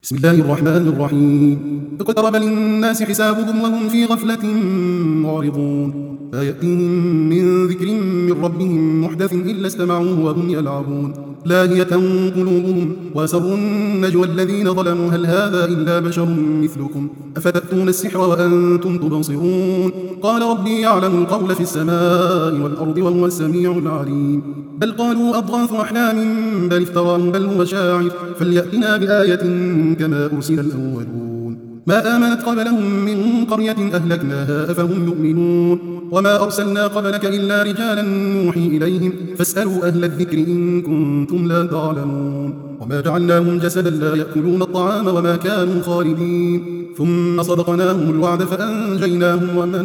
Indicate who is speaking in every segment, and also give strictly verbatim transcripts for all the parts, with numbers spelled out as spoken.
Speaker 1: بسم الله الرحمن الرحيم. اقترب للناس حسابهم وهم في غفلة معرضون. لا يأتيهم من ذكر من ربهم محدث إلا استمعوه وهم يلعبون. لاهية قلوبهم وأسروا النجوى الذين ظلموا هل هذا إلا بشر مثلكم أفتأتون السحر وأنتم تبصرون. قال ربي يعلم القول في السماء والأرض وهو السميع العليم. بل قالوا أضغاث أحلام بل افتراه بل هو شاعر فليأتنا بآية كما أرسل الأولون. ما آمنت قبلهم من قرية أهلكناها أفهم يؤمنون. وما أرسلنا قبلك إلا رجالا نوحي إليهم فاسألوا أهل الذكر إن كنتم لا تعلمون. وما جعلناهم جسدا لا يأكلون الطعام وما كانوا خالدين ثم صدقناهم الوعد فأنجيناهم ومن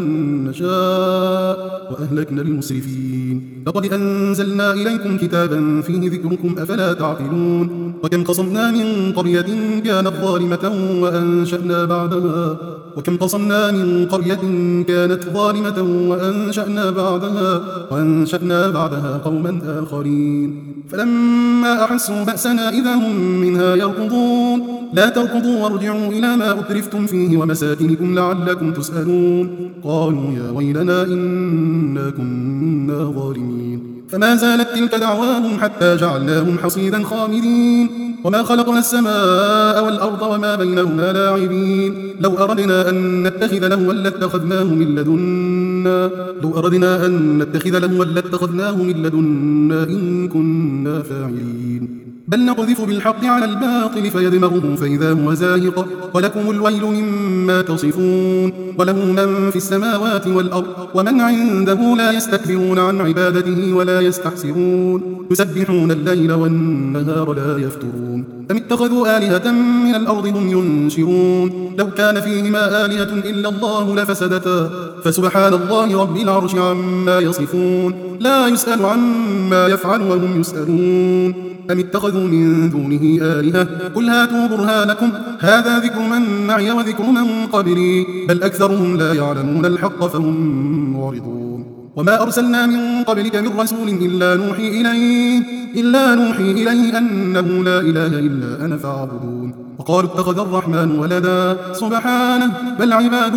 Speaker 1: نشاء وأهلكنا المسرفين. لقد أنزلنا إليكم كتابا فيه ذكركم أفلا تعقلون. وكم قصمنا من قرية كانت ظالمة وأنشأنا بعدها وكم قصمنا من قرية كانت ظالمة وأنشأنا بعدها وأنشأنا بعدها قوما آخرين. فلما أحسوا بأسنا إذا هم منها يركضون. لا تركضوا وارجعوا إلى ما أترفتم فيه ومساكنكم لعلكم تسألون. قالوا يا ويلنا إنا كنا ظالمين. فما زالت تلك دعواهم حتى جعلناهم حصيدا خامدين. وما خلقنا السماء والأرض وما بينهما لاعبين. لو أردنا أن نتخذ لهوا لاتخذناه من لدنا لو أردنا أن نتخذ لهوا لاتخذناه من لدنا إن كنا فاعلين. بل نقذف بالحق على الباطل فيدمغه فإذا هو زاهق ولكم الويل مما تصفون. وله من في السماوات والأرض ومن عنده لا يستكبرون عن عبادته ولا يستحسرون. يسبحون الليل والنهار لا يفترون. أم اتخذوا آلهة من الأرض هم ينشرون. لو كان فيهما آلهة إلا الله لفسدتا فسبحان الله رب العرش عما يصفون. لا يسأل عما يفعل وهم يسألون. أم اتخذوا من دونه آلهة قل هاتوا برهانكم هذا ذكر من معي وذكر من قبلي بل أكثرهم لا يعلمون الحق فهم معرضون. وما أرسلنا من قبلك من رسول إلا نوحي إليه إلا نوحي إليه أنه لا إله إلا أنا فاعبدون. وقالوا اتخذ الرحمن ولدا سبحانه بل عباد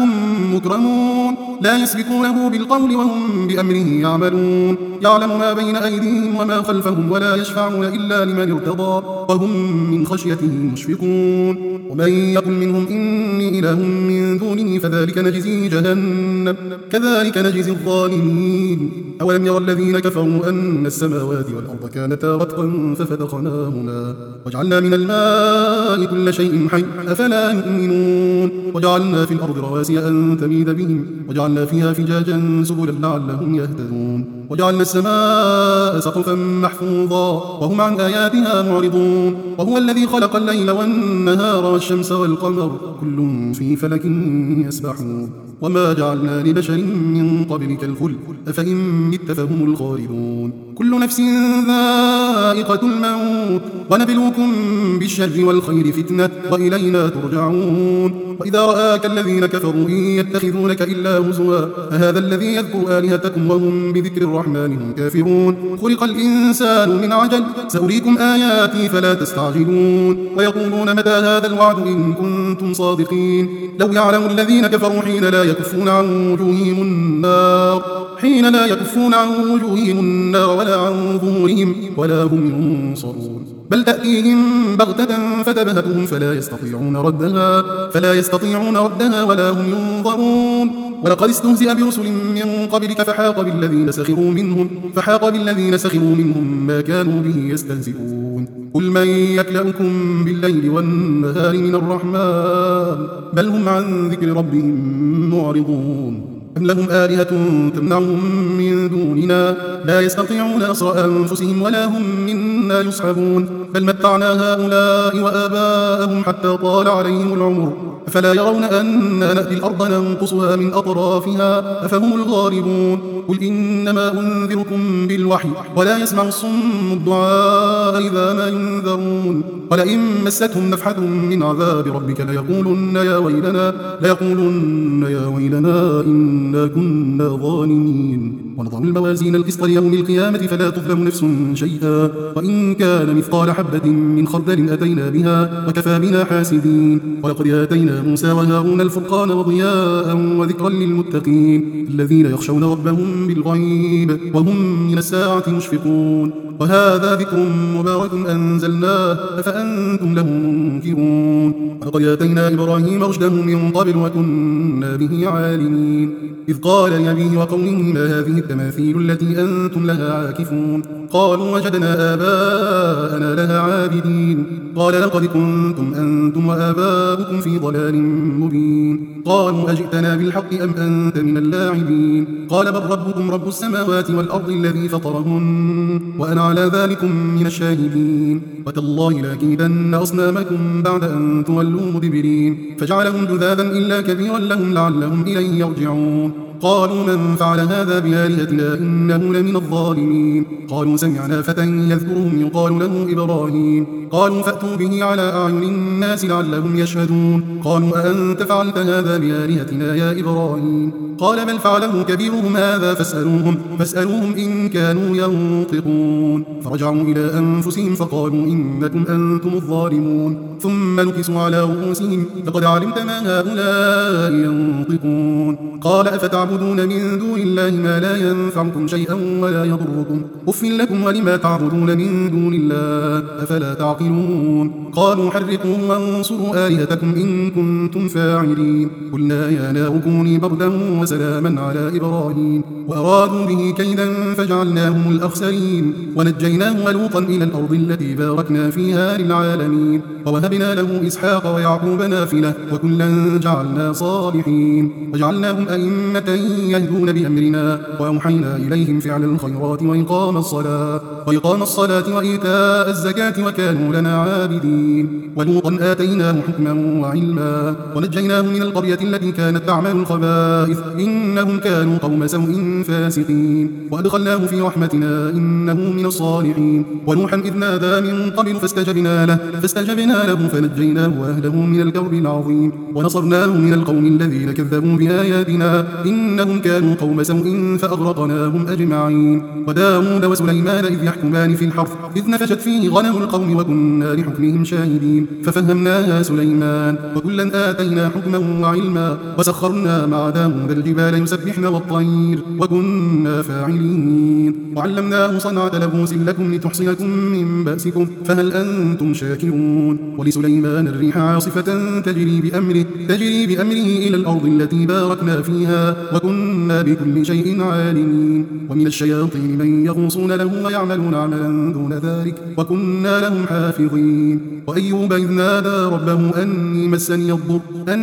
Speaker 1: مكرمون لا يسبقونه بالقول وهم بأمره يعملون. يعلم ما بين أيديهم وما خلفهم ولا يشفعون إلا لمن ارتضى وهم من خشيته مشفقون. ومن يقل منهم إني إله من دونه فذلك نجزيه جهنم كذلك نجزي الظالمين. أولم يرى الذين كفروا أن السماوات والأرض كانتا رتقا ففتقناهما وجعلنا من الماء كل شيء حي أفلا يؤمنون. وجعلنا في الأرض رواسي أن تميد بهم وجعلنا فيها فجاجا سبلا لعلهم يهتدون. وجعلنا السماء سقفا محفوظا وهم عن آياتها معرضون. وهو الذي خلق الليل والنهار والشمس والقمر كل في فلك يسبحون. وما جعلنا لبشر من قبلك الخلد أفإن مت فهم الخالدون. كل نفس ذائقة الموت ونبلوكم بالشر والخير فتنة وإلينا ترجعون. وإذا رآك الذين كفروا إن يتخذونك إلا هزوا أهذا الذي يذكر آلهتكم وهم بذكر الرحمن هم كافرون. خلق الإنسان من عجل سأريكم آياتي فلا تستعجلون. ويقولون متى هذا الوعد إن كنتم صادقين. لو يعلم الذين كفروا حين لا يكفون عن وجوههم النار حين لا يكفون عن وجوههم النار ولا عن ظهورهم ولا هم ينصرون. بل تأتيهم بغتة فتبهتهم فلا يستطيعون ردها فلا يستطيعون ردها ولا هم ينظرون. ولقد استهزئ برسل من قبلك فحاق بالذين سخروا منهم فحاق بالذين سخروا منهم ما كانوا به يستهزئون. قل من يكلأكم بالليل والنهار من الرحمن بل هم عن ذكر ربهم معرضون. أم لهم آلهة تمنعهم من دوننا لا يستطيعون نصر أنفسهم ولا هم منا يصحبون. بل متعنا هؤلاء وآباءهم حتى طال عليهم العمر أفلا يرون أنا نأتي الأرض ننقصها من أطرافها أفهم الغالبون. قل إنما أنذركم بالوحي ولا يسمع الصم الدعاء إذا ما ينذرون. ولئن مستهم نفحة من عذاب ربك ليقولن يا ويلنا ليقولن يا ويلنا إنا كنا ظالمين. ونضع الموازين القسط ليوم القيامة فلا تظلم نفس شيئا وإن كان مثقال حبة من خردل أتينا بها وكفى بنا حاسدين. ولقد آتينا موسى وهارون الفرقان وضياء وذكرا للمتقين الذين يخشون ربهم بالغيب وهم من الساعة مشفقون. وهذا ذكر مبارك أنزلناه أفأنتم له منكرون. ولقد آتينا إبراهيم رشده من قبل وكنا به عالمين. إذ قال لأبيه وقومه ما هذه التماثيل التي أنتم لها عاكفون؟ قالوا وجدنا آباءنا لها عابدين. قال لقد كنتم أنتم وآباؤكم في ضلال مبين. قالوا أجئتنا بالحق أم أنت من اللاعبين؟ قال بل ربكم رب السماوات والأرض الذي فطرهن وأنا على ذلكم من الشاهدين. وتالله لأكيدن أصنامكم بعد أن تولوا مدبرين. فجعلهم جذاذا إلا كبيرا لهم لعلهم إليه يرجعون. قالوا من فعل هذا بآلهتنا إنه لمن الظالمين. قالوا سمعنا فتى يذكرهم يقال له إبراهيم. قالوا فأتوا به على أعين الناس لعلهم يشهدون. قالوا أأنت فعلت هذا بآلهتنا يا إبراهيم؟ قال بل فعله كبيرهم هذا فاسألوهم, فاسألوهم إن كانوا ينطقون. فرجعوا إلى أنفسهم فقالوا إنكم أنتم الظالمون. ثم نكسوا على رؤوسهم لقد علمت ما هؤلاء ينطقون. قال أفتعبدون من دون الله ما لا ينفعكم شيئا ولا يضركم أف لكم ولما تعبدون من دون الله أفلا تعقلون. قالوا حرقوا وانصروا آلهتكم إن كنتم فاعلين. قلنا يا نار كوني بردا وسلاما على إبراهيم. وأرادوا به كيدا فجعلناهم الأخسرين. ونجيناه ولوطا إلى الأرض التي باركنا فيها للعالمين. ووهبنا له إسحاق ويعقوب نافلة وكلا جعلنا صالحين. وجعلناهم أئمة يهدون بأمرنا وأوحينا إليهم فعل الخيرات وإقام الصلاة وإقام الصلاة وإيتاء الزكاة وكانوا لنا عابدين. ولوطا آتيناه حكما وعلما ونجيناه من القرية التي كانت تعمل الخبائث إنهم كانوا قوم سوء فاسقين. وأدخلناه في رحمتنا إنه من الصالحين. ونوحا إذ نادى من قبل فاستجبنا له فاستجبنا له فنجيناه وأهله من الكرب العظيم. ونصرناه من القوم الذين كذبوا بآياتنا إنهم كانوا قوم سوء فأغرقناهم أجمعين. وداود وسليمان إذ يحكمان في الحرث إذ نفشت فيه غنم القوم وكنا لحكمهم شاهدين. ففهمناها سليمان وكلا آتينا حكما وعلما. وسخرنا مع داود الجبال يسبحن والطير وكنا فاعلين. وعلمناه صنعة لبوس لكم لتحصنكم من بأسكم فهل أنتم شاكرون. ولسليمان الريح عاصفة تجري بأمره, تجري بأمره إلى الأرض التي باركنا فيها وكنا بكل شيء عالمين. ومن الشياطين من يغوصون له ويعملون عملا دون ذلك وكنا لهم حافظين. وأيوب إذ نادى ربه أني مسني الضر,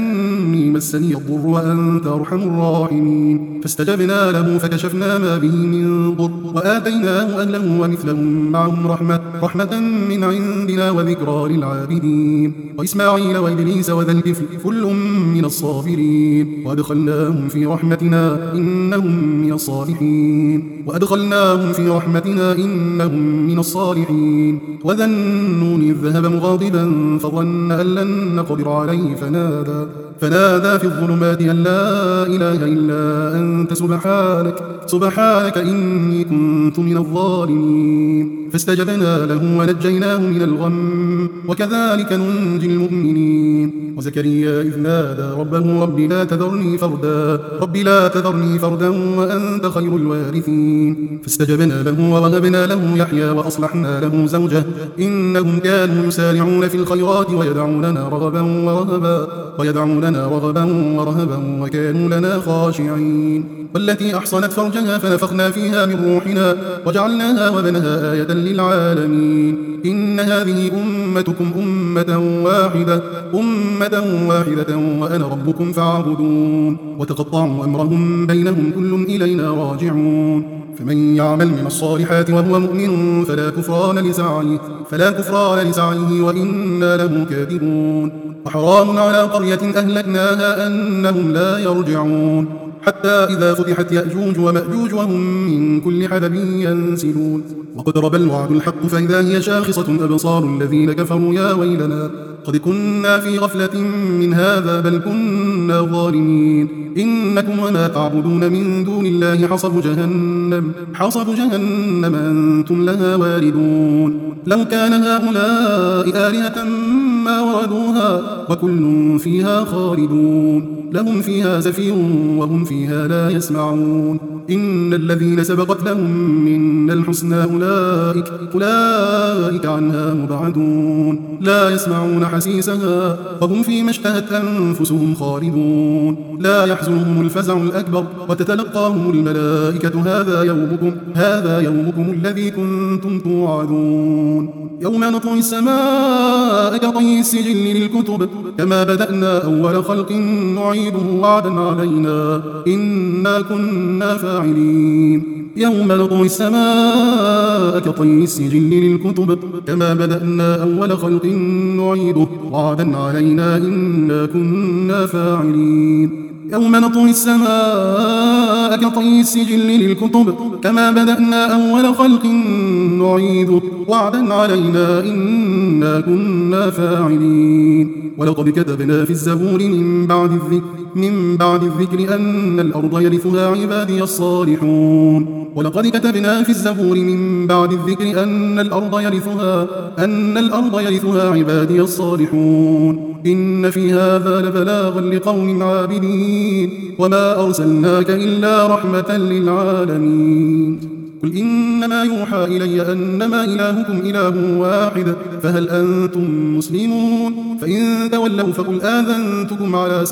Speaker 1: أني مسني الضر وأنت أرحم الراحمين. فاستجبنا له فكشفنا ما به من ضر وآتيناه أهله ومثلهم معهم رحمة, رحمة من عندنا وذكرى للعابدين. وإسماعيل وإدريس وذا الكفل كل من الصابرين. وأدخلناهم في رحمتنا إنهم من الصالحين. وأدخلناهم في رحمتنا إنهم من الصالحين. وذا النون إذ ذهب مغاضبا فظن أن لن نقدر عليه فنادى, فنادى في الظلمات أن لا إله إلا أنت سبحانك, سبحانك إني كنت من الظالمين. فاستجبنا له ونجيناه من الغم وكذلك ننجي المؤمنين. وزكريا إذ نادى ربه رب لا تذرني فردا, رب لا تذرني فردا وأنت خير الوارثين. فاستجبنا له ووهبنا له يحيى وأصلحنا له زوجه إنهم كانوا يسارعون في الخيرات ويدعوننا رغبا ورهبا, ويدعوننا رغبا ورهبا وكانوا لنا خاشعين. والتي أحصنت فرجها فنفخنا فيها من روحنا وجعلناها وبنها آية للعالمين. إن هذه أمتكم أمة واحدة, أمة واحدة وأنا ربكم فاعبدون. وتقطعوا أمرهم بينهم كل إلينا راجعون. فمن يعمل من الصالحات وهو مؤمن فلا كفران لسعيه, فلا كفران لسعيه وإنا له كاتبون. وحرام على قرية أهلكناها أنهم لا يرجعون. حتى إذا فتحت يأجوج ومأجوج وهم من كل حدب ينسلون واقترب الوعد الحق فإذا هي شاخصة أبصار الذين كفروا يا ويلنا قد كنا في غفلة من هذا بل كنا ظالمين إنكم وما تعبدون من دون الله حصب جهنم حصب جهنم أنتم لها واردون لو كان هؤلاء آلهة ما وردوها وكل فيها خالدون لهم فيها زفير وهم فيها لا يسمعون إن الذين سبقت لهم منا الحسنى أولئك أولئك عنها مبعدون لا يسمعون حسيسها وهم فيما اشتهت أنفسهم خالدون لا يحزنهم الفزع الأكبر وتتلقاهم الملائكة هذا يومكم هذا يومكم الذي كنتم توعدون يوم نطوي السماء كطي السجل للكتب كما بدأنا أول خلق نعيده وعدا علينا إنا كنا فاعلين يوم نطوي السماء كطي السجل للكتب كما بدأنا أول خلق نعيده وعدا علينا إنا كنا فاعلين يوم نطوي السماء كطي السجل للكتب كما بدأنا أول خلق نعيده وعدا علينا إنا كنا فاعلين ولقد كتبنا في الزبور من بعد الذكر من بعد الذكر أن الأرض يرثها عبادي الصالحون ولقد كتبنا في الزبور من بعد الذكر أن الأرض يرثها أن الأرض يرثها عبادي الصالحون إن في هذا لبلاغا لقوم عابدين وما أرسلناك إلا رحمة للعالمين قل إنما يوحى إلي أنما إلهكم إله واحد فهل أنتم مسلمون فإن تولوا فقل آذنتكم على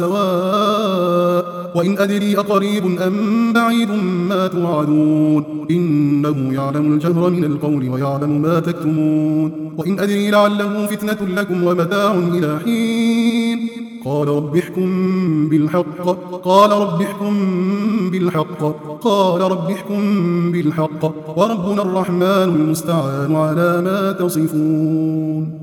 Speaker 1: سواء وإن أدري أقريب أم بعيد ما توعدون إنه يعلم الجهر من القول ويعلم ما تكتمون وإن أدري لعله فتنة لكم ومتاع إلى حين قال رب احكم بالحق قال رب احكم بالحق قال رب احكم بالحق وربنا الرحمن المستعان على ما تصفون.